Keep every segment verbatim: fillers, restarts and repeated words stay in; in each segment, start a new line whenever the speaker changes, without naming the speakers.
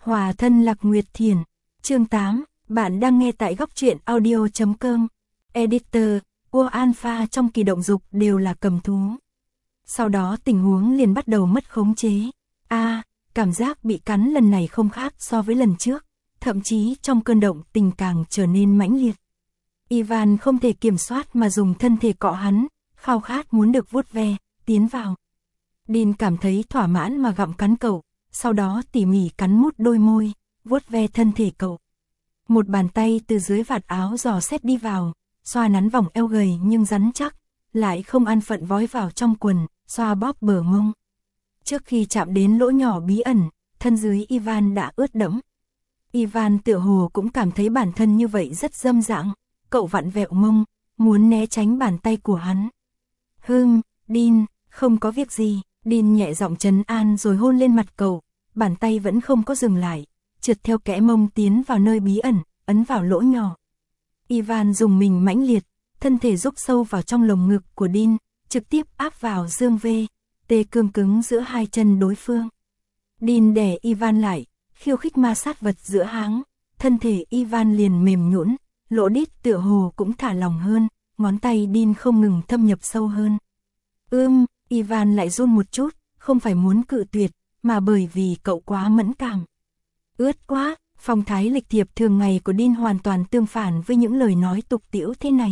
Hòa thân Lạc Nguyệt Thiền. Chương tám, bạn đang nghe tại góc truyện audio chấm com. Editor, World Alpha trong kỳ động dục đều là cầm thú. Sau đó tình huống liền bắt đầu mất khống chế. A, à, cảm giác bị cắn lần này không khác so với lần trước, thậm chí trong cơn động tình càng trở nên mãnh liệt. Ivan không thể kiểm soát mà dùng thân thể cọ hắn, khao khát muốn được vuốt ve, tiến vào. Dean cảm thấy thỏa mãn mà gặm cắn cậu, sau đó tỉ mỉ cắn mút đôi môi, vuốt ve thân thể cậu. Một bàn tay từ dưới vạt áo dò xét đi vào, xoa nắn vòng eo gầy nhưng rắn chắc, lại không an phận vói vào trong quần, xoa bóp bờ mông. Trước khi chạm đến lỗ nhỏ bí ẩn, thân dưới Ivan đã ướt đẫm. Ivan tựa hồ cũng cảm thấy bản thân như vậy rất dâm dãng, cậu vặn vẹo mông, muốn né tránh bàn tay của hắn. Hừm, Dean, không có việc gì. Dean nhẹ giọng trấn an rồi hôn lên mặt cậu, bàn tay vẫn không có dừng lại, trượt theo kẽ mông tiến vào nơi bí ẩn, ấn vào lỗ nhỏ. Ivan dùng mình mãnh liệt, thân thể rúc sâu vào trong lồng ngực của Dean, trực tiếp áp vào dương vê, tê cương cứng giữa hai chân đối phương. Dean đè Ivan lại, khiêu khích ma sát vật giữa háng, thân thể Ivan liền mềm nhũn, lỗ đít tựa hồ cũng thả lỏng hơn, ngón tay Dean không ngừng thâm nhập sâu hơn. Ưm, Ivan lại run một chút, không phải muốn cự tuyệt, mà bởi vì cậu quá mẫn cảm. Ướt quá, phong thái lịch thiệp thường ngày của Dean hoàn toàn tương phản với những lời nói tục tĩu thế này.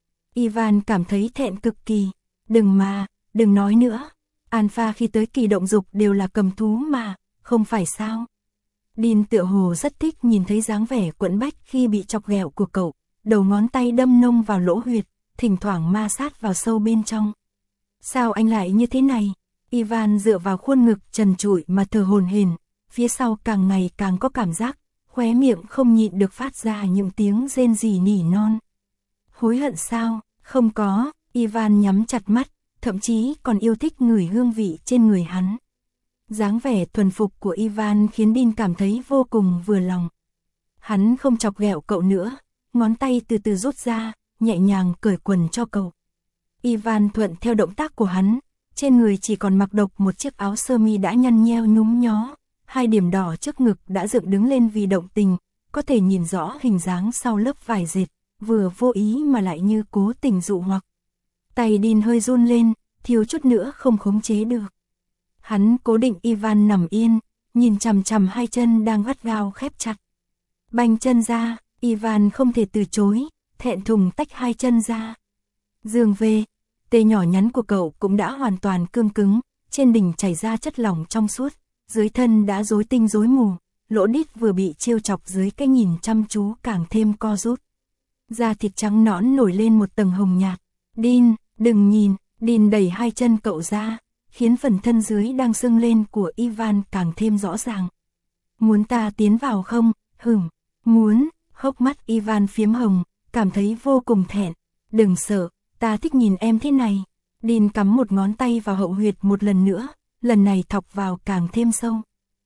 Ivan cảm thấy thẹn cực kỳ, đừng mà, đừng nói nữa. Alpha khi tới kỳ động dục đều là cầm thú mà, không phải sao? Dean tựa hồ rất thích nhìn thấy dáng vẻ quẫn bách khi bị chọc ghẹo của cậu, đầu ngón tay đâm nông vào lỗ huyệt, thỉnh thoảng ma sát vào sâu bên trong. Sao anh lại như thế này? Ivan dựa vào khuôn ngực trần trụi mà thở hổn hển, phía sau càng ngày càng có cảm giác, khóe miệng không nhịn được phát ra những tiếng rên rỉ nỉ non. Hối hận sao? Không có, Ivan nhắm chặt mắt, thậm chí còn yêu thích ngửi hương vị trên người hắn. Dáng vẻ thuần phục của Ivan khiến Dean cảm thấy vô cùng vừa lòng. Hắn không chọc ghẹo cậu nữa, ngón tay từ từ rút ra, nhẹ nhàng cởi quần cho cậu. Ivan thuận theo động tác của hắn, trên người chỉ còn mặc độc một chiếc áo sơ mi đã nhăn nheo nhúm nhó, hai điểm đỏ trước ngực đã dựng đứng lên vì động tình, có thể nhìn rõ hình dáng sau lớp vải dệt, vừa vô ý mà lại như cố tình dụ hoặc. Tay Dean hơi run lên, thiếu chút nữa không khống chế được. Hắn cố định Ivan nằm yên, nhìn chằm chằm hai chân đang gắt gao khép chặt. Bành chân ra, Ivan không thể từ chối, thẹn thùng tách hai chân ra. Dương về, tê nhỏ nhắn của cậu cũng đã hoàn toàn cương cứng, trên đỉnh chảy ra chất lỏng trong suốt, dưới thân đã rối tinh rối mù, lỗ đít vừa bị trêu chọc dưới cái nhìn chăm chú càng thêm co rút. Da thịt trắng nõn nổi lên một tầng hồng nhạt. Dean, đừng nhìn, Dean đẩy hai chân cậu ra, khiến phần thân dưới đang sưng lên của Ivan càng thêm rõ ràng. Muốn ta tiến vào không? Hửm, muốn, hốc mắt Ivan phiếm hồng, cảm thấy vô cùng thẹn. Đừng sợ, ta thích nhìn em thế này. Dean cắm một ngón tay vào hậu huyệt một lần nữa, lần này thọc vào càng thêm sâu.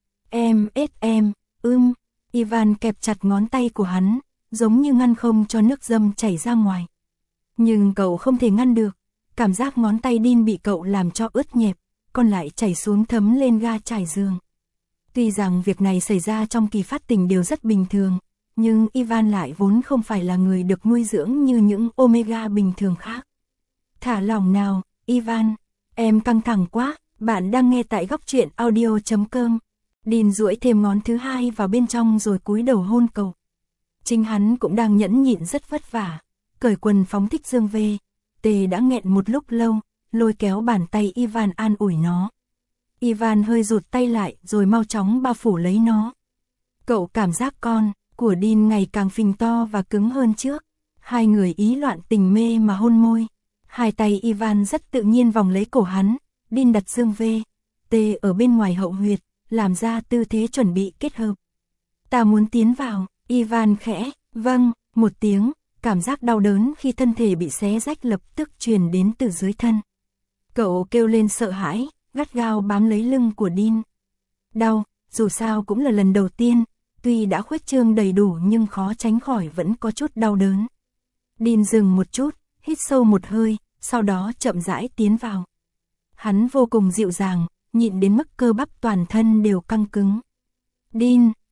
Em, ết em, ưm, Ivan kẹp chặt ngón tay của hắn, giống như ngăn không cho nước dâm chảy ra ngoài. Nhưng cậu không thể ngăn được, cảm giác ngón tay Dean bị cậu làm cho ướt nhẹp, còn lại chảy xuống thấm lên ga trải giường. Tuy rằng việc này xảy ra trong kỳ phát tình đều rất bình thường, nhưng Ivan lại vốn không phải là người được nuôi dưỡng như những Omega bình thường khác. Thả lỏng nào, Ivan, em căng thẳng quá, bạn đang nghe tại góc truyện audio chấm com. Dean duỗi thêm ngón thứ hai vào bên trong rồi cúi đầu hôn cậu. Chính hắn cũng đang nhẫn nhịn rất vất vả, cởi quần phóng thích dương về, tê đã nghẹn một lúc lâu, lôi kéo bàn tay Ivan an ủi nó. Ivan hơi rụt tay lại rồi mau chóng bao phủ lấy nó. Cậu cảm giác con của Dean ngày càng phình to và cứng hơn trước. Hai người ý loạn tình mê mà hôn môi. Hai tay Ivan rất tự nhiên vòng lấy cổ hắn. Dean đặt dương vê, tê ở bên ngoài hậu huyệt, làm ra tư thế chuẩn bị kết hợp. Ta muốn tiến vào, Ivan khẽ, vâng, một tiếng, cảm giác đau đớn khi thân thể bị xé rách lập tức truyền đến từ dưới thân. Cậu kêu lên sợ hãi, gắt gao bám lấy lưng của Dean. Đau, dù sao cũng là lần đầu tiên, tuy đã khuếch trương đầy đủ nhưng khó tránh khỏi vẫn có chút đau đớn. Dean dừng một chút, hít sâu một hơi, sau đó chậm rãi tiến vào. Hắn vô cùng dịu dàng, nhịn đến mức cơ bắp toàn thân đều căng cứng. Dean,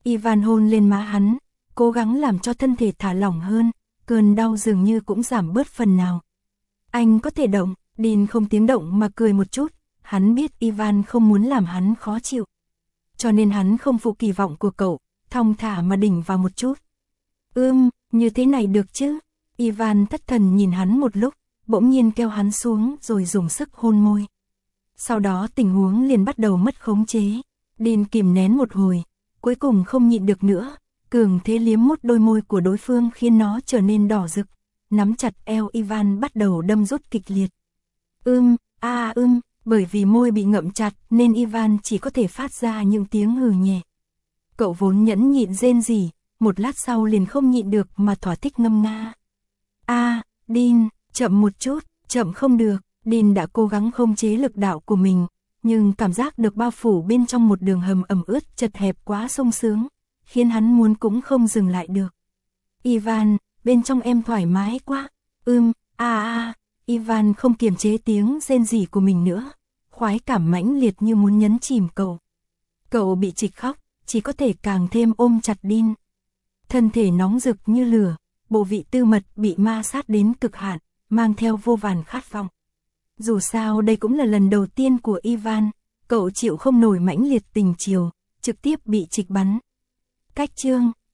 Ivan hôn lên má hắn, cố gắng làm cho thân thể thả lỏng hơn, cơn đau dường như cũng giảm bớt phần nào. Anh có thể động, Dean không tiếng động mà cười một chút, hắn biết Ivan không muốn làm hắn khó chịu. Cho nên hắn không phụ kỳ vọng của cậu, thong thả mà đỉnh vào một chút. Ưm, như thế này được chứ? Ivan thất thần nhìn hắn một lúc, bỗng nhiên kéo hắn xuống rồi dùng sức hôn môi. Sau đó tình huống liền bắt đầu mất khống chế. Dean kìm nén một hồi, cuối cùng không nhịn được nữa, cường thế liếm mút đôi môi của đối phương khiến nó trở nên đỏ rực, nắm chặt eo Ivan bắt đầu đâm rút kịch liệt. Ưm, a ưm, bởi vì môi bị ngậm chặt nên Ivan chỉ có thể phát ra những tiếng hừ nhẹ. Cậu vốn nhẫn nhịn rên rỉ, một lát sau liền không nhịn được mà thỏa thích ngâm nga. A, Dean, chậm một chút, chậm không được. Dean đã cố gắng không chế lực đạo của mình, nhưng cảm giác được bao phủ bên trong một đường hầm ẩm ướt chật hẹp quá sung sướng, khiến hắn muốn cũng không dừng lại được. Ivan, bên trong em thoải mái quá. Ưm, a a, Ivan không kiềm chế tiếng rên rỉ của mình nữa, khoái cảm mãnh liệt như muốn nhấn chìm cậu. Cậu bị trịch khóc, chỉ có thể càng thêm ôm chặt Dean. Thân thể nóng rực như lửa, bộ vị tư mật bị ma sát đến cực hạn, mang theo vô vàn khát vọng. Dù sao đây cũng là lần đầu tiên của Ivan, cậu chịu không nổi mãnh liệt tình chiều, trực tiếp bị trịch bắn. Cách chương